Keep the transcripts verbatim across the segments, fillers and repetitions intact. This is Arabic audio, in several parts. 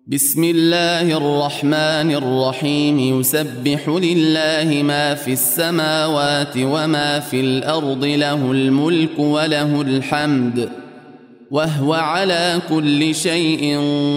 بسم الله الرحمن الرحيم يسبح لله ما في السماوات وما في الأرض له الملك وله الحمد وهو على كل شيء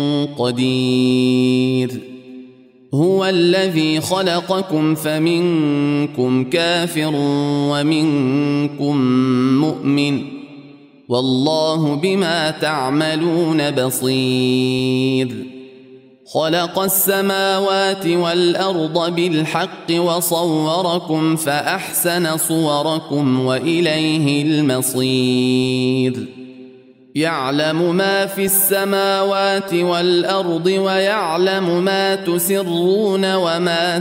قدير. هو الذي خلقكم فمنكم كافر ومنكم مؤمن والله بما تعملون بصير. خلق السماوات والأرض بالحق وصوركم فأحسن صوركم وإليه المصير. يعلم ما في السماوات والأرض ويعلم ما تسرون وما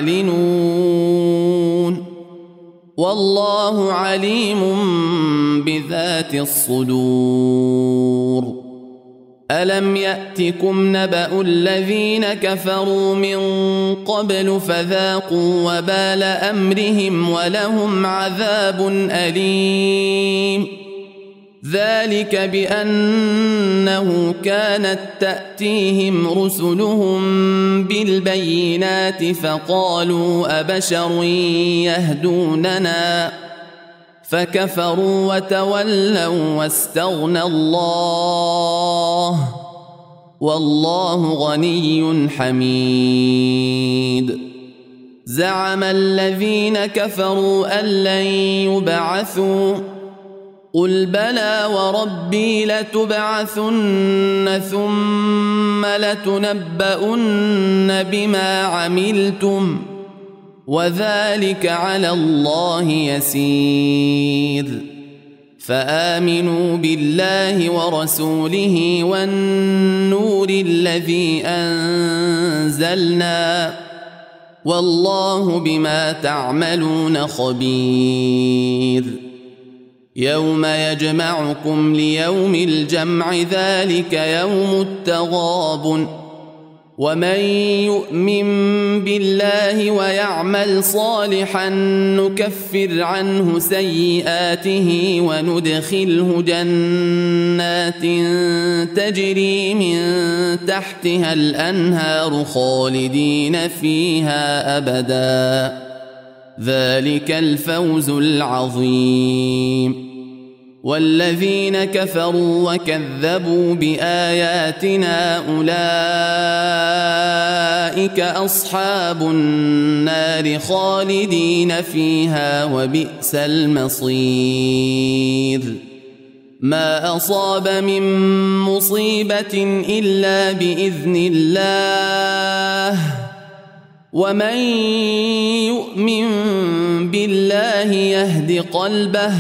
تعلنون والله عليم بذات الصدور. ألم يأتكم نبأ الذين كفروا من قبل فذاقوا وبال أمرهم ولهم عذاب أليم. ذلك بأنه كانت تأتيهم رسلهم بالبينات فقالوا أبشر يهدوننا فكفروا وتولوا واستغنى الله والله غني حميد. زعم الذين كفروا أن لن يبعثوا قل بلى وربي لتبعثن ثم لتنبؤن بما عملتم وذلك على الله يسير. فآمنوا بالله ورسوله والنور الذي أنزلنا والله بما تعملون خبير. يوم يجمعكم ليوم الجمع ذلك يوم التغابن ومن يؤمن بالله ويعمل صالحا نكفر عنه سيئاته وندخله جنات تجري من تحتها الأنهار خالدين فيها أبدا ذلك الفوز العظيم. والذين كفروا وكذبوا بآياتنا أولئك أصحاب النار خالدين فيها وبئس المصير. ما أصاب من مصيبة إلا بإذن الله ومن يؤمن بالله يهد قلبه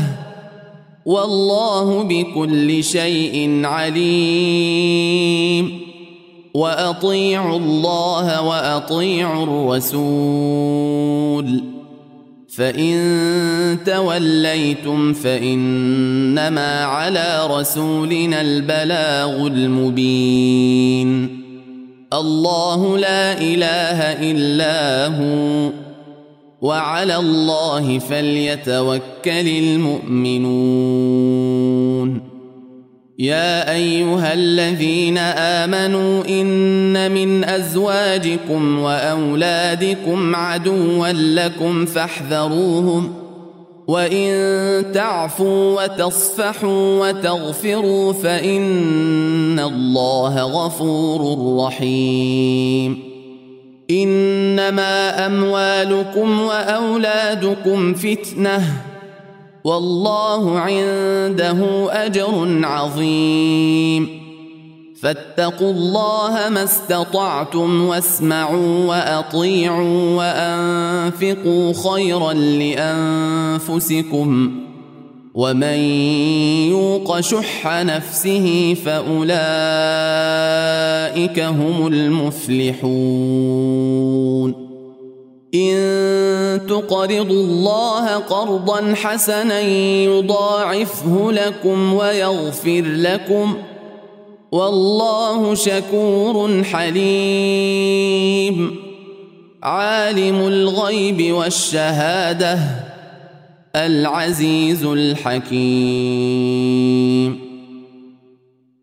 والله بكل شيء عليم. وأطيعوا الله وأطيعوا الرسول فإن توليتم فإنما على رسولنا البلاغ المبين. الله لا إله إلا هو وعلى الله فليتوكل المؤمنون. يا أيها الذين آمنوا إن من أزواجكم وأولادكم عدوا لكم فاحذروهم وإن تعفوا وتصفحوا وتغفروا فإن الله غفور رحيم. إنما أموالكم وأولادكم فتنة والله عنده أجر عظيم. فاتقوا الله ما استطعتم واسمعوا وأطيعوا وأنفقوا خيرا لأنفسكم ومن يوق شح نفسه فأولئك هم المفلحون. إن تقرضوا الله قرضا حسنا يضاعفه لكم ويغفر لكم والله شكور حليم. عالم الغيب والشهادة العزيز الحكيم.